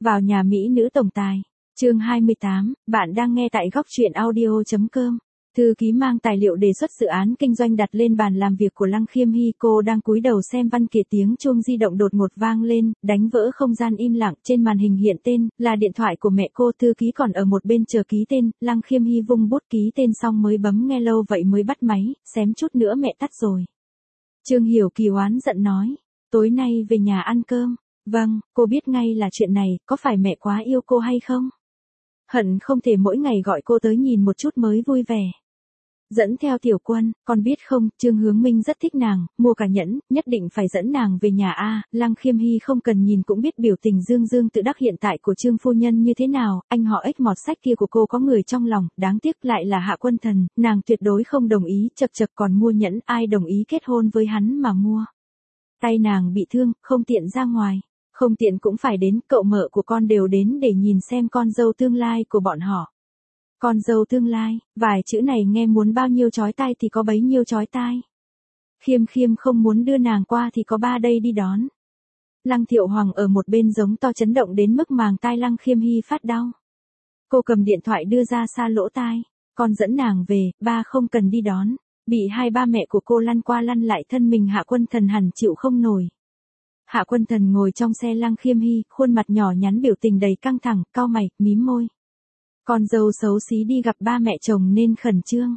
Vào nhà mỹ nữ tổng tài. Chương 28, bạn đang nghe tại góc truyện audio.com. Thư ký mang tài liệu đề xuất dự án kinh doanh đặt lên bàn làm việc của Lăng Khiêm Hy, cô đang cúi đầu xem văn kiện, tiếng chuông di động đột ngột vang lên, đánh vỡ không gian im lặng, trên màn hình hiện tên, là điện thoại của mẹ cô, thư ký còn ở một bên chờ ký tên, Lăng Khiêm Hy vung bút ký tên xong mới bấm nghe, lâu vậy mới bắt máy, xém chút nữa mẹ tắt rồi. Trương Hiểu Kỳ oán giận nói, tối nay về nhà ăn cơm. Vâng, cô biết ngay là chuyện này, có phải mẹ quá yêu cô hay không? Hận không thể mỗi ngày gọi cô tới nhìn một chút mới vui vẻ. Dẫn theo Tiểu Quân, con biết không, Trương Hướng Minh rất thích nàng, mua cả nhẫn, nhất định phải dẫn nàng về nhà a. Lăng Khiêm Hy không cần nhìn cũng biết biểu tình dương dương tự đắc hiện tại của Trương phu nhân như thế nào, anh họ ếch mọt sách kia của cô có người trong lòng, đáng tiếc lại là Hạ Quân Thần, nàng tuyệt đối không đồng ý, chật chật còn mua nhẫn, ai đồng ý kết hôn với hắn mà mua. Tay nàng bị thương, không tiện ra ngoài. Không tiện cũng phải đến, cậu mợ của con đều đến để nhìn xem con dâu tương lai của bọn họ. Con dâu tương lai, vài chữ này nghe muốn bao nhiêu chói tai thì có bấy nhiêu chói tai. Khiêm Khiêm không muốn đưa nàng qua thì có ba đây đi đón. Lăng Thiệu Hoàng ở một bên giống to chấn động đến mức màng tai Lăng Khiêm Hy phát đau. Cô cầm điện thoại đưa ra xa lỗ tai, con dẫn nàng về, ba không cần đi đón. Bị hai ba mẹ của cô lăn qua lăn lại thân mình Hạ Quân Thần hẳn chịu không nổi. Hạ Quân Thần ngồi trong xe Lăng Khiêm Hy, khuôn mặt nhỏ nhắn biểu tình đầy căng thẳng, cau mày, mím môi. Con dâu xấu xí đi gặp ba mẹ chồng nên khẩn trương.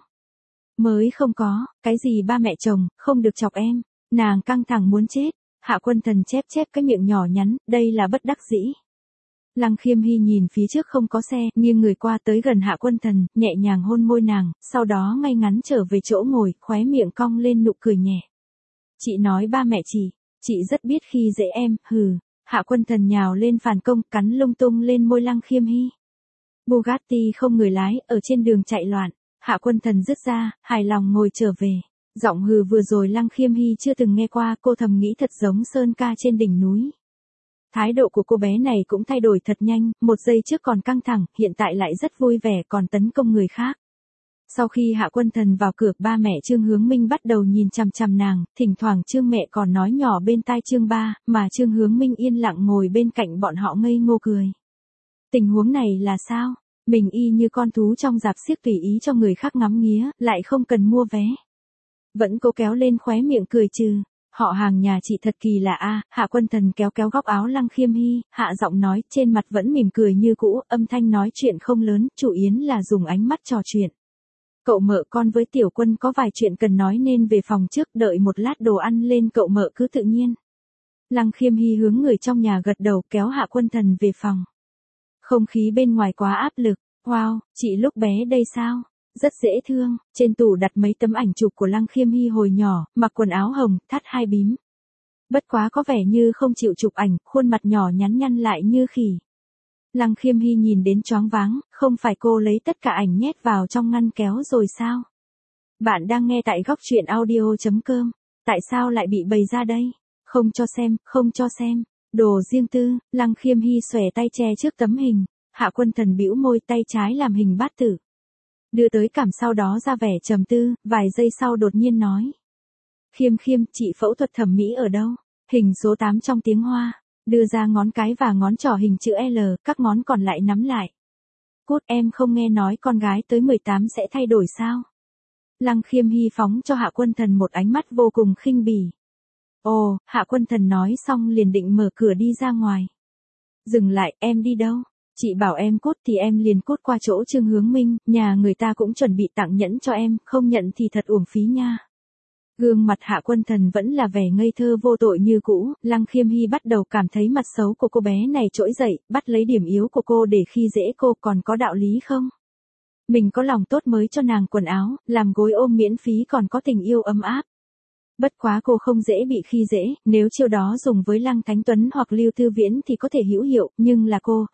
Mới không có, cái gì ba mẹ chồng, không được chọc em. Nàng căng thẳng muốn chết. Hạ Quân Thần chép chép cái miệng nhỏ nhắn, đây là bất đắc dĩ. Lăng Khiêm Hy nhìn phía trước không có xe, nghiêng người qua tới gần Hạ Quân Thần, nhẹ nhàng hôn môi nàng, sau đó ngay ngắn trở về chỗ ngồi, khóe miệng cong lên nụ cười nhẹ. Chị nói ba mẹ chị rất biết khi dễ em, hừ. Hạ Quân Thần nhào lên phản công, cắn lung tung lên môi Lăng Khiêm Hy. Bugatti không người lái, ở trên đường chạy loạn. Hạ Quân Thần dứt ra, hài lòng ngồi trở về. Giọng hừ vừa rồi Lăng Khiêm Hy chưa từng nghe qua, cô thầm nghĩ thật giống sơn ca trên đỉnh núi. Thái độ của cô bé này cũng thay đổi thật nhanh, một giây trước còn căng thẳng, hiện tại lại rất vui vẻ còn tấn công người khác. Sau khi Hạ Quân Thần vào cửa, ba mẹ Trương Hướng Minh bắt đầu nhìn chằm chằm nàng, thỉnh thoảng Trương mẹ còn nói nhỏ bên tai Trương ba, mà Trương Hướng Minh yên lặng ngồi bên cạnh bọn họ ngây ngô cười. Tình huống này là sao? Mình y như con thú trong rạp xiếc tùy ý cho người khác ngắm nghía, lại không cần mua vé. Vẫn cố kéo lên khóe miệng cười trừ. Họ hàng nhà chị thật kỳ lạ a. Hạ Quân Thần kéo kéo góc áo Lăng Khiêm Hy, hạ giọng nói, trên mặt vẫn mỉm cười như cũ, âm thanh nói chuyện không lớn, chủ yếu là dùng ánh mắt trò chuyện. Cậu mợ con với Tiểu Quân có vài chuyện cần nói nên về phòng trước, đợi một lát đồ ăn lên cậu mợ cứ tự nhiên. Lăng Khiêm Hy hướng người trong nhà gật đầu, kéo Hạ Quân Thần về phòng. Không khí bên ngoài quá áp lực. Wow, chị lúc bé đây sao? Rất dễ thương. Trên tủ đặt mấy tấm ảnh chụp của Lăng Khiêm Hy hồi nhỏ, mặc quần áo hồng, thắt hai bím. Bất quá có vẻ như không chịu chụp ảnh, khuôn mặt nhỏ nhắn nhăn lại như khỉ. Lăng Khiêm Hy nhìn đến choáng váng, không phải cô lấy tất cả ảnh nhét vào trong ngăn kéo rồi sao? Bạn đang nghe tại góc truyện audio.com. Tại sao lại bị bày ra đây? Không cho xem, không cho xem. Đồ riêng tư. Lăng Khiêm Hy xòe tay che trước tấm hình. Hạ Quân Thần bĩu môi, tay trái làm hình bát tử. Đưa tới cằm, sau đó ra vẻ trầm tư, vài giây sau đột nhiên nói. Khiêm Khiêm, chị phẫu thuật thẩm mỹ ở đâu? Hình số 8 trong tiếng Hoa. Đưa ra ngón cái và ngón trỏ hình chữ L, các ngón còn lại nắm lại. Cút, em không nghe nói con gái tới 18 sẽ thay đổi sao? Lăng Khiêm Hy phóng cho Hạ Quân Thần một ánh mắt vô cùng khinh bỉ. Ồ, Hạ Quân Thần nói xong liền định mở cửa đi ra ngoài. Dừng lại, em đi đâu? Chị bảo em cút thì em liền cút qua chỗ Trương Hướng Minh, nhà người ta cũng chuẩn bị tặng nhẫn cho em, không nhận thì thật uổng phí nha. Gương mặt Hạ Quân Thần vẫn là vẻ ngây thơ vô tội như cũ, Lăng Khiêm Hy bắt đầu cảm thấy mặt xấu của cô bé này trỗi dậy, bắt lấy điểm yếu của cô để khi dễ cô, còn có đạo lý không? Mình có lòng tốt mới cho nàng quần áo, làm gối ôm miễn phí, còn có tình yêu ấm áp. Bất quá cô không dễ bị khi dễ, nếu chiêu đó dùng với Lăng Thánh Tuấn hoặc Lưu Thư Viễn thì có thể hữu hiệu, nhưng là cô,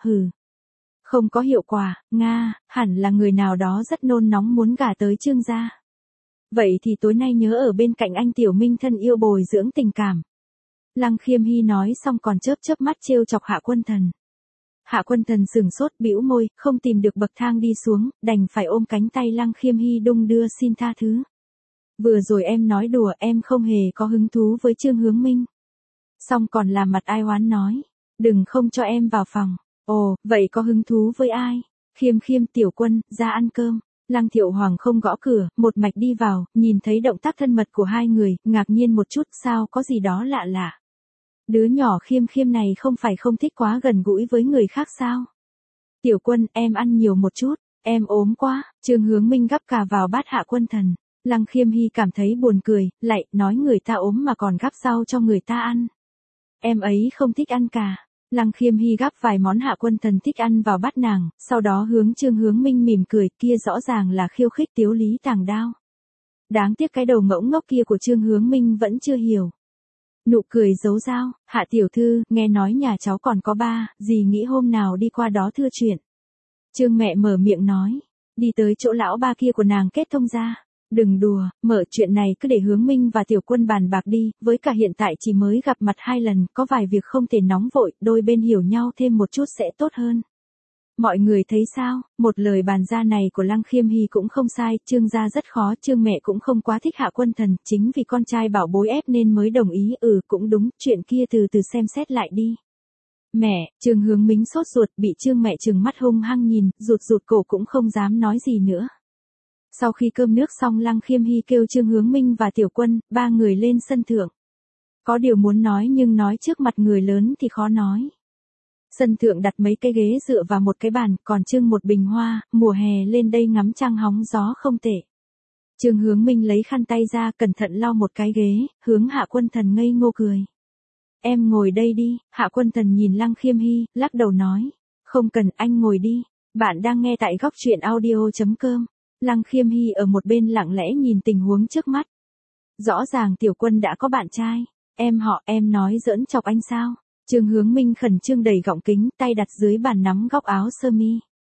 không có hiệu quả, Nga, hẳn là người nào đó rất nôn nóng muốn gả tới Trương gia. Vậy thì tối nay nhớ ở bên cạnh anh Tiểu Minh thân yêu bồi dưỡng tình cảm. Lăng Khiêm Hy nói xong còn chớp chớp mắt trêu chọc Hạ Quân Thần. Hạ Quân Thần sừng sốt, bĩu môi, không tìm được bậc thang đi xuống, đành phải ôm cánh tay Lăng Khiêm Hy đung đưa xin tha thứ. Vừa rồi em nói đùa, em không hề có hứng thú với Trương Hướng Minh. Xong còn làm mặt ai oán nói, đừng không cho em vào phòng. Ồ, vậy có hứng thú với ai? Khiêm Khiêm, Tiểu Quân, ra ăn cơm. Lăng Thiệu Hoàng không gõ cửa, một mạch đi vào, nhìn thấy động tác thân mật của hai người, ngạc nhiên một chút, sao có gì đó lạ lạ. Đứa nhỏ Khiêm Khiêm này không phải không thích quá gần gũi với người khác sao? Tiểu Quân, em ăn nhiều một chút, em ốm quá. Trương Hướng Minh gắp cà vào bát Hạ Quân Thần. Lăng Khiêm Hy cảm thấy buồn cười, lại nói người ta ốm mà còn gắp rau cho người ta ăn. Em ấy không thích ăn cà. Lăng Khiêm Hy gắp vài món Hạ Quân Thần thích ăn vào bát nàng, sau đó hướng Trương Hướng Minh mỉm cười, kia rõ ràng là khiêu khích Tiếu Lý Tàng Đao. Đáng tiếc cái đầu ngỗng ngốc kia của Trương Hướng Minh vẫn chưa hiểu. Nụ cười giấu dao, Hạ tiểu thư, nghe nói nhà cháu còn có ba, dì nghĩ hôm nào đi qua đó thưa chuyện. Trương mẹ mở miệng nói, đi tới chỗ lão ba kia của nàng kết thông ra. Đừng đùa, mở chuyện này cứ để Hướng Minh và Tiểu Quân bàn bạc đi, với cả hiện tại chỉ mới gặp mặt 2 lần, có vài việc không thể nóng vội, đôi bên hiểu nhau thêm một chút sẽ tốt hơn. Mọi người thấy sao? Một lời bàn ra này của Lăng Khiêm Hy cũng không sai, Trương gia rất khó, Trương mẹ cũng không quá thích Hạ Quân Thần, chính vì con trai bảo bối ép nên mới đồng ý, cũng đúng, chuyện kia từ từ xem xét lại đi. Mẹ, Trương Hướng Minh sốt ruột, bị Trương mẹ trừng mắt hung hăng nhìn, rụt cổ cũng không dám nói gì nữa. Sau khi cơm nước xong, Lăng Khiêm Hy kêu Trương Hướng Minh và Tiểu Quân, 3 người lên sân thượng. Có điều muốn nói nhưng nói trước mặt người lớn thì khó nói. Sân thượng đặt mấy cái ghế dựa và một cái bàn, còn trưng một bình hoa, mùa hè lên đây ngắm trăng hóng gió không tệ. Trương Hướng Minh lấy khăn tay ra, cẩn thận lau một cái ghế, hướng Hạ Quân Thần ngây ngô cười. Em ngồi đây đi. Hạ Quân Thần nhìn Lăng Khiêm Hy, lắc đầu nói. Không cần, anh ngồi đi. Bạn đang nghe tại góc truyện audio.com. Lăng Khiêm Hy ở một bên lặng lẽ nhìn tình huống trước mắt. Rõ ràng Tiểu Quân đã có bạn trai. Em nói giỡn chọc anh sao? Trương Hướng Minh khẩn trương đầy gọng kính, tay đặt dưới bàn nắm góc áo sơ mi.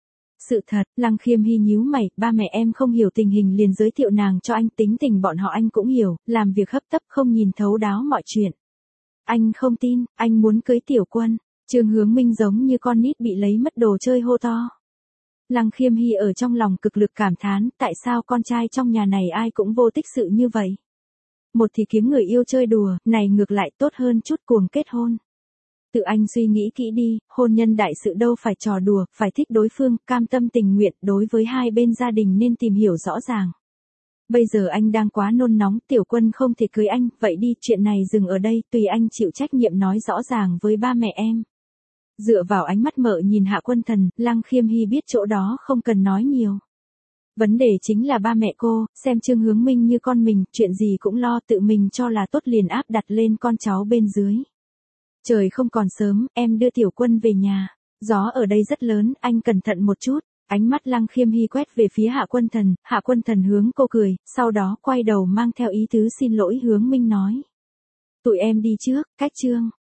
Sự thật, Lăng Khiêm Hy nhíu mày, ba mẹ em không hiểu tình hình liền giới thiệu nàng cho anh, tính tình bọn họ anh cũng hiểu, làm việc hấp tấp không nhìn thấu đáo mọi chuyện. Anh không tin, anh muốn cưới Tiểu Quân. Trương Hướng Minh giống như con nít bị lấy mất đồ chơi hô to. Lăng Khiêm Hy ở trong lòng cực lực cảm thán, tại sao con trai trong nhà này ai cũng vô tích sự như vậy. Một thì kiếm người yêu chơi đùa, này ngược lại tốt hơn chút cuồng kết hôn. Tự anh suy nghĩ kỹ đi, hôn nhân đại sự đâu phải trò đùa, phải thích đối phương, cam tâm tình nguyện, đối với hai bên gia đình nên tìm hiểu rõ ràng. Bây giờ anh đang quá nôn nóng, Tiểu Quân không thể cưới anh, vậy đi, chuyện này dừng ở đây, tùy anh chịu trách nhiệm nói rõ ràng với ba mẹ em. Dựa vào ánh mắt mợ nhìn Hạ Quân Thần, Lăng Khiêm Hy biết chỗ đó không cần nói nhiều. Vấn đề chính là ba mẹ cô, xem Trương Hướng Minh như con mình, chuyện gì cũng lo, tự mình cho là tốt liền áp đặt lên con cháu bên dưới. Trời không còn sớm, em đưa Tiểu Quân về nhà. Gió ở đây rất lớn, anh cẩn thận một chút. Ánh mắt Lăng Khiêm Hy quét về phía Hạ Quân Thần hướng cô cười, sau đó quay đầu mang theo ý tứ xin lỗi Hướng Minh nói. Tụi em đi trước, cách Trương.